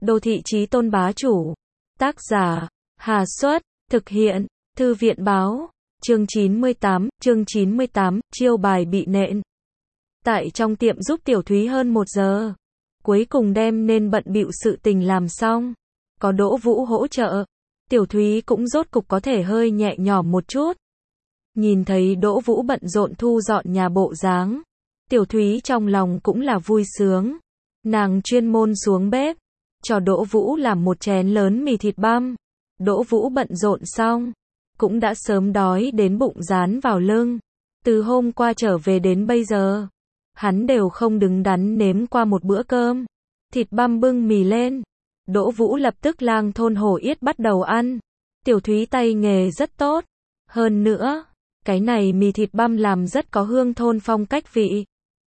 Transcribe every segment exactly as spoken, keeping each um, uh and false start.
Đô thị chí tôn bá chủ. Tác giả, Hà Xuất, thực hiện, Thư viện báo, chương chín mươi tám, chương chín mươi tám, chiêu bài bị nện. Tại trong tiệm giúp Tiểu Thúy hơn một giờ. Cuối cùng đem nên bận bịu sự tình làm xong. Có Đỗ Vũ hỗ trợ. Tiểu Thúy cũng rốt cục có thể hơi nhẹ nhõm một chút. Nhìn thấy Đỗ Vũ bận rộn thu dọn nhà bộ dáng. Tiểu Thúy trong lòng cũng là vui sướng. Nàng chuyên môn xuống bếp. Cho Đỗ Vũ làm một chén lớn mì thịt băm. Đỗ Vũ bận rộn xong. Cũng đã sớm đói đến bụng dán vào lưng. Từ hôm qua trở về đến bây giờ. Hắn đều không đứng đắn nếm qua một bữa cơm. Thịt băm bưng mì lên. Đỗ Vũ lập tức lang thôn hổ yết bắt đầu ăn. Tiểu Thúy tay nghề rất tốt. Hơn nữa, cái này mì thịt băm làm rất có hương thôn phong cách vị.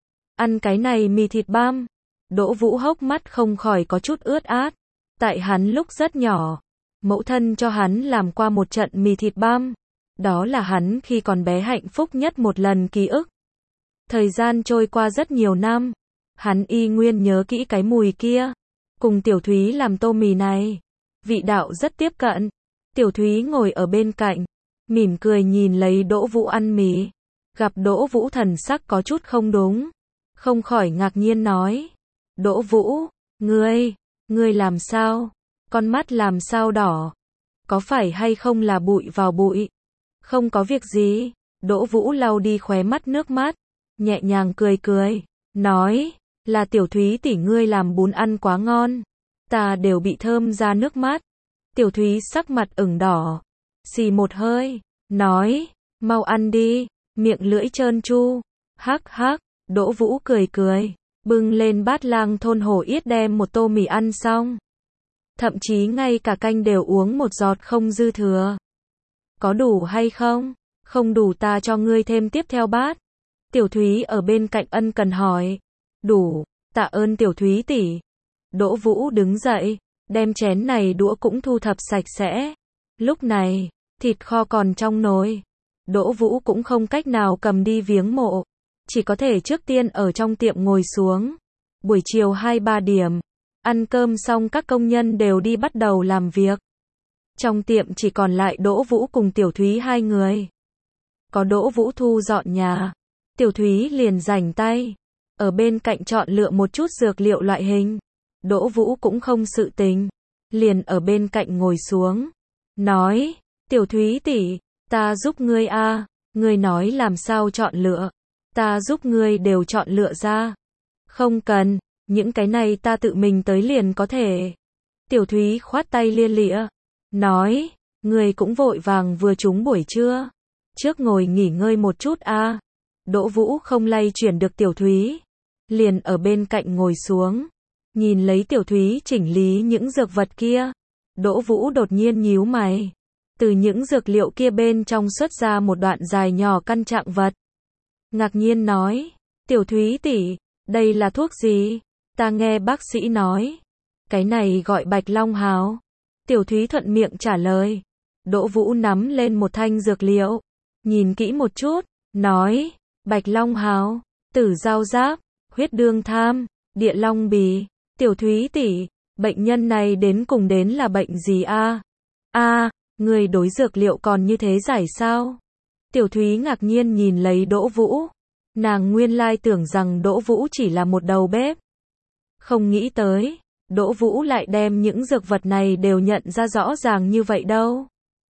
Ăn cái này mì thịt băm. Đỗ Vũ hốc mắt không khỏi có chút ướt át. Tại hắn lúc rất nhỏ, mẫu thân cho hắn làm qua một trận mì thịt băm. Đó là hắn khi còn bé hạnh phúc nhất một lần ký ức. Thời gian trôi qua rất nhiều năm, hắn y nguyên nhớ kỹ cái mùi kia. Cùng Tiểu Thúy làm tô mì này, vị đạo rất tiếp cận. Tiểu Thúy ngồi ở bên cạnh, mỉm cười nhìn lấy Đỗ Vũ ăn mì. Gặp Đỗ Vũ thần sắc có chút không đúng, không khỏi ngạc nhiên nói: Đỗ Vũ, ngươi, ngươi làm sao? Con mắt làm sao đỏ? Có phải hay không là bụi vào bụi? Không có việc gì. Đỗ Vũ lau đi khóe mắt nước mắt, nhẹ nhàng cười cười, nói, là Tiểu Thúy tỷ ngươi làm bún ăn quá ngon, ta đều bị thơm ra nước mắt. Tiểu Thúy sắc mặt ửng đỏ, xì một hơi, nói, mau ăn đi, miệng lưỡi trơn tru. Hắc hắc. Đỗ Vũ cười cười, bưng lên bát lang thôn hổ yết đem một tô mì ăn xong. Thậm chí ngay cả canh đều uống một giọt không dư thừa. Có đủ hay không? Không đủ ta cho ngươi thêm tiếp theo bát. Tiểu Thúy ở bên cạnh ân cần hỏi. Đủ, tạ ơn Tiểu Thúy tỷ. Đỗ Vũ đứng dậy, đem chén này đũa cũng thu thập sạch sẽ. Lúc này, thịt kho còn trong nồi. Đỗ Vũ cũng không cách nào cầm đi viếng mộ. Chỉ có thể trước tiên ở trong tiệm ngồi xuống. Buổi chiều hai ba điểm, ăn cơm xong các công nhân đều đi bắt đầu làm việc. Trong tiệm chỉ còn lại Đỗ Vũ cùng Tiểu Thúy hai người. Có Đỗ Vũ thu dọn nhà, Tiểu Thúy liền rảnh tay, ở bên cạnh chọn lựa một chút dược liệu loại hình. Đỗ Vũ cũng không sự tình, liền ở bên cạnh ngồi xuống, nói, Tiểu Thúy tỷ, ta giúp ngươi a, ngươi nói làm sao chọn lựa, ta giúp ngươi đều chọn lựa ra. Không cần, những cái này ta tự mình tới liền có thể. Tiểu Thúy khoát tay lia lịa, nói, ngươi cũng vội vàng vừa trúng buổi trưa, trước ngồi nghỉ ngơi một chút a. Đỗ Vũ không lay chuyển được Tiểu Thúy, liền ở bên cạnh ngồi xuống, nhìn lấy Tiểu Thúy chỉnh lý những dược vật kia. Đỗ Vũ đột nhiên nhíu mày, từ những dược liệu kia bên trong xuất ra một đoạn dài nhỏ căn trạng vật. Ngạc nhiên nói, Tiểu Thúy tỷ, đây là thuốc gì? Ta nghe bác sĩ nói, cái này gọi Bạch Long Hào. Tiểu Thúy thuận miệng trả lời. Đỗ Vũ nắm lên một thanh dược liệu, nhìn kỹ một chút, nói, Bạch Long Hào, tử giao giáp, huyết đương tham, địa long bì. Tiểu Thúy tỷ, bệnh nhân này đến cùng đến là bệnh gì a? A, người đối dược liệu còn như thế giải sao? Tiểu Thúy ngạc nhiên nhìn lấy Đỗ Vũ. Nàng nguyên lai tưởng rằng Đỗ Vũ chỉ là một đầu bếp. Không nghĩ tới, Đỗ Vũ lại đem những dược vật này đều nhận ra rõ ràng như vậy đâu.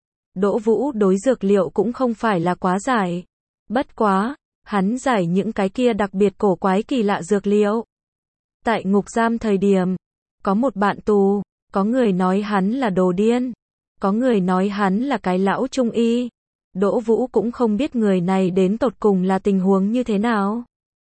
Đỗ Vũ đối dược liệu cũng không phải là quá giải. Bất quá, hắn giải những cái kia đặc biệt cổ quái kỳ lạ dược liệu. Tại ngục giam thời điểm, có một bạn tù, có người nói hắn là đồ điên, có người nói hắn là cái lão trung y. Đỗ Vũ cũng không biết người này đến tột cùng là tình huống như thế nào.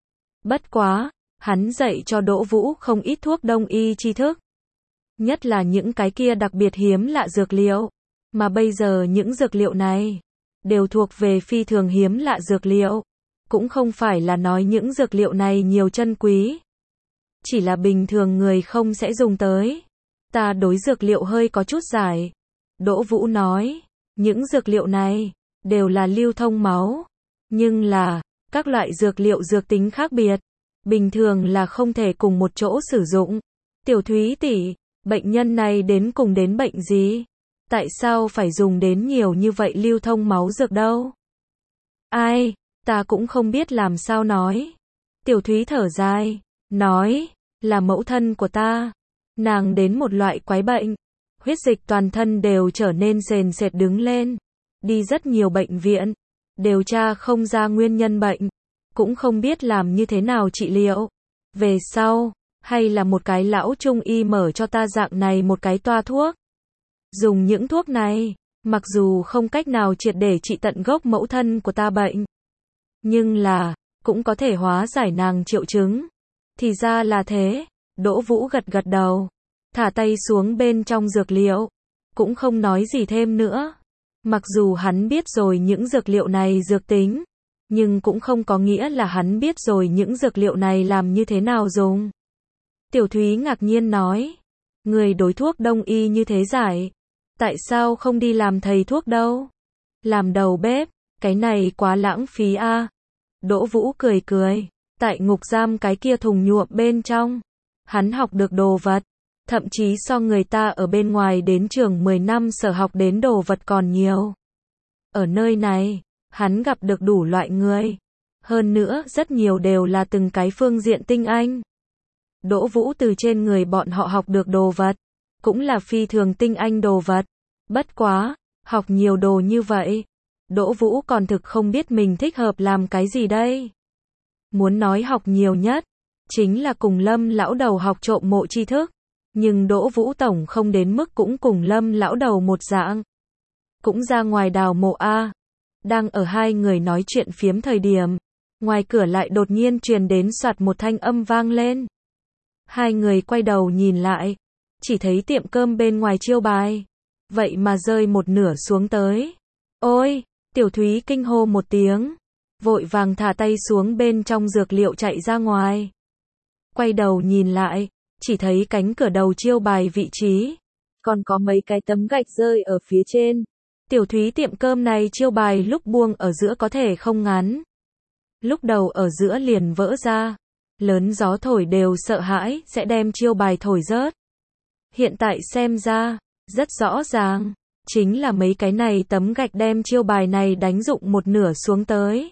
Bất quá, hắn dạy cho Đỗ Vũ không ít thuốc đông y tri thức. Nhất là những cái kia đặc biệt hiếm lạ dược liệu. Mà bây giờ những dược liệu này, đều thuộc về phi thường hiếm lạ dược liệu. Cũng không phải là nói những dược liệu này nhiều chân quý. Chỉ là bình thường người không sẽ dùng tới. Ta đối dược liệu hơi có chút giải. Đỗ Vũ nói, những dược liệu này đều là lưu thông máu, nhưng là các loại dược liệu dược tính khác biệt, bình thường là không thể cùng một chỗ sử dụng. Tiểu Thúy tỷ, Bệnh nhân này đến cùng đến bệnh gì? Tại sao phải dùng đến nhiều như vậy lưu thông máu dược đâu? Ai, ta cũng không biết làm sao nói. Tiểu Thúy thở dài, nói, là mẫu thân của ta. Nàng đến một loại quái bệnh. Huyết dịch toàn thân đều trở nên sền sệt đứng lên. Đi rất nhiều bệnh viện. Điều tra không ra nguyên nhân bệnh. Cũng không biết làm như thế nào trị liệu. Về sau, hay là một cái lão trung y mở cho ta dạng này một cái toa thuốc. Dùng những thuốc này, mặc dù không cách nào triệt để trị tận gốc mẫu thân của ta bệnh. Nhưng là, cũng có thể hóa giải nàng triệu chứng. Thì ra là thế. Đỗ Vũ gật gật đầu. Thả tay xuống bên trong dược liệu. Cũng không nói gì thêm nữa. Mặc dù hắn biết rồi những dược liệu này dược tính. Nhưng cũng không có nghĩa là hắn biết rồi những dược liệu này làm như thế nào dùng. Tiểu Thúy ngạc nhiên nói. Người đối thuốc đông y như thế giải. Tại sao không đi làm thầy thuốc đâu? Làm đầu bếp, cái này quá lãng phí a. À. Đỗ Vũ cười cười. Tại ngục giam cái kia thùng nhuộm bên trong. Hắn học được đồ vật. Thậm chí so người ta ở bên ngoài đến trường mười năm sở học đến đồ vật còn nhiều. Ở nơi này, hắn gặp được đủ loại người. Hơn nữa, rất nhiều đều là từng cái phương diện tinh anh. Đỗ Vũ từ trên người bọn họ học được đồ vật. Cũng là phi thường tinh anh đồ vật. Bất quá, học nhiều đồ như vậy. Đỗ Vũ còn thực không biết mình thích hợp làm cái gì đây. Muốn nói học nhiều nhất, chính là cùng Lâm lão đầu học trộm mộ tri thức. Nhưng Đỗ Vũ tổng không đến mức cũng cùng Lâm lão đầu một dạng. Cũng ra ngoài đào mộ a. Đang ở hai người nói chuyện phiếm thời điểm, ngoài cửa lại đột nhiên truyền đến soạt một thanh âm vang lên. Hai người quay đầu nhìn lại, chỉ thấy tiệm cơm bên ngoài chiêu bài, vậy mà rơi một nửa xuống tới. Ôi, Tiểu Thúy kinh hô một tiếng, vội vàng thả tay xuống bên trong dược liệu chạy ra ngoài. Quay đầu nhìn lại, chỉ thấy cánh cửa đầu chiêu bài vị trí, còn có mấy cái tấm gạch rơi ở phía trên. Tiểu Thúy tiệm cơm này chiêu bài lúc buông ở giữa có thể không ngắn. Lúc đầu ở giữa liền vỡ ra. Lớn gió thổi đều sợ hãi sẽ đem chiêu bài thổi rớt. Hiện tại xem ra, rất rõ ràng, chính là mấy cái này tấm gạch đem chiêu bài này đánh rụng một nửa xuống tới.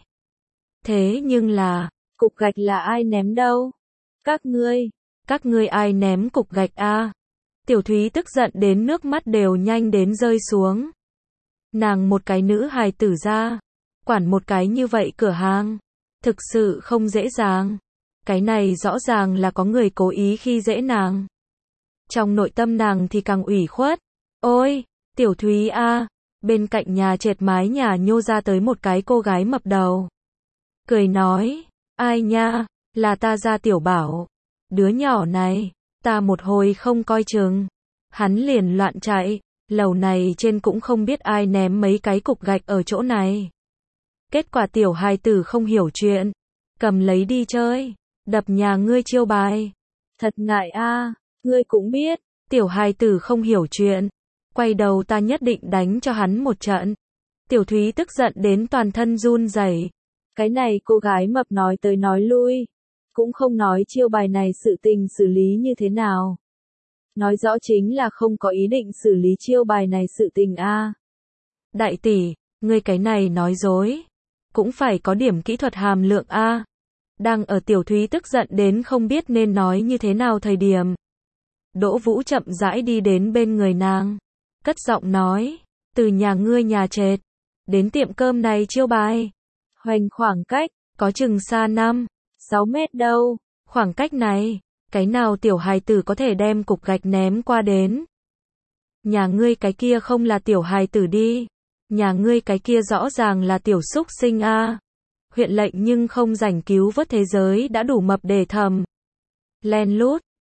Thế nhưng là, cục gạch là ai ném đâu? Các ngươi, các ngươi ai ném cục gạch a? Tiểu Thúy tức giận đến nước mắt đều nhanh đến rơi xuống. Nàng một cái nữ hài tử ra, quản một cái như vậy cửa hàng, thực sự không dễ dàng. Cái này rõ ràng là có người cố ý khi dễ nàng. Trong nội tâm nàng thì càng ủy khuất. Ôi, Tiểu Thúy a, bên cạnh nhà trệt mái nhà nhô ra tới một cái cô gái mập đầu. Cười nói, ai nha, là ta ra Tiểu Bảo. Đứa nhỏ này, ta một hồi không coi chừng. Hắn liền loạn chạy, lầu này trên cũng không biết ai ném mấy cái cục gạch ở chỗ này. Kết quả tiểu hài tử không hiểu chuyện, cầm lấy đi chơi, đập nhà ngươi chiêu bài. Thật ngại a, ngươi cũng biết, tiểu hài tử không hiểu chuyện, quay đầu ta nhất định đánh cho hắn một trận. Tiểu Thúy tức giận đến toàn thân run rẩy. Cái này cô gái mập nói tới nói lui, cũng không nói chiêu bài này sự tình xử lý như thế nào. Nói rõ chính là không có ý định xử lý chiêu bài này sự tình a. Đại tỷ, ngươi cái này nói dối, cũng phải có điểm kỹ thuật hàm lượng a. Đang ở Tiểu Thúy tức giận đến không biết nên nói như thế nào thời điểm. Đỗ Vũ chậm rãi đi đến bên người nàng, cất giọng nói, từ nhà ngươi nhà trệt, đến tiệm cơm này chiêu bài, hoành khoảng cách, có chừng xa năm, sáu mét đâu, khoảng cách này, cái nào tiểu hài tử có thể đem cục gạch ném qua đến. Nhà ngươi cái kia không là tiểu hài tử đi, nhà ngươi cái kia rõ ràng là tiểu súc sinh a. Huyện lệnh nhưng không rảnh cứu vớt thế giới đã đủ mập để thầm. Len lút,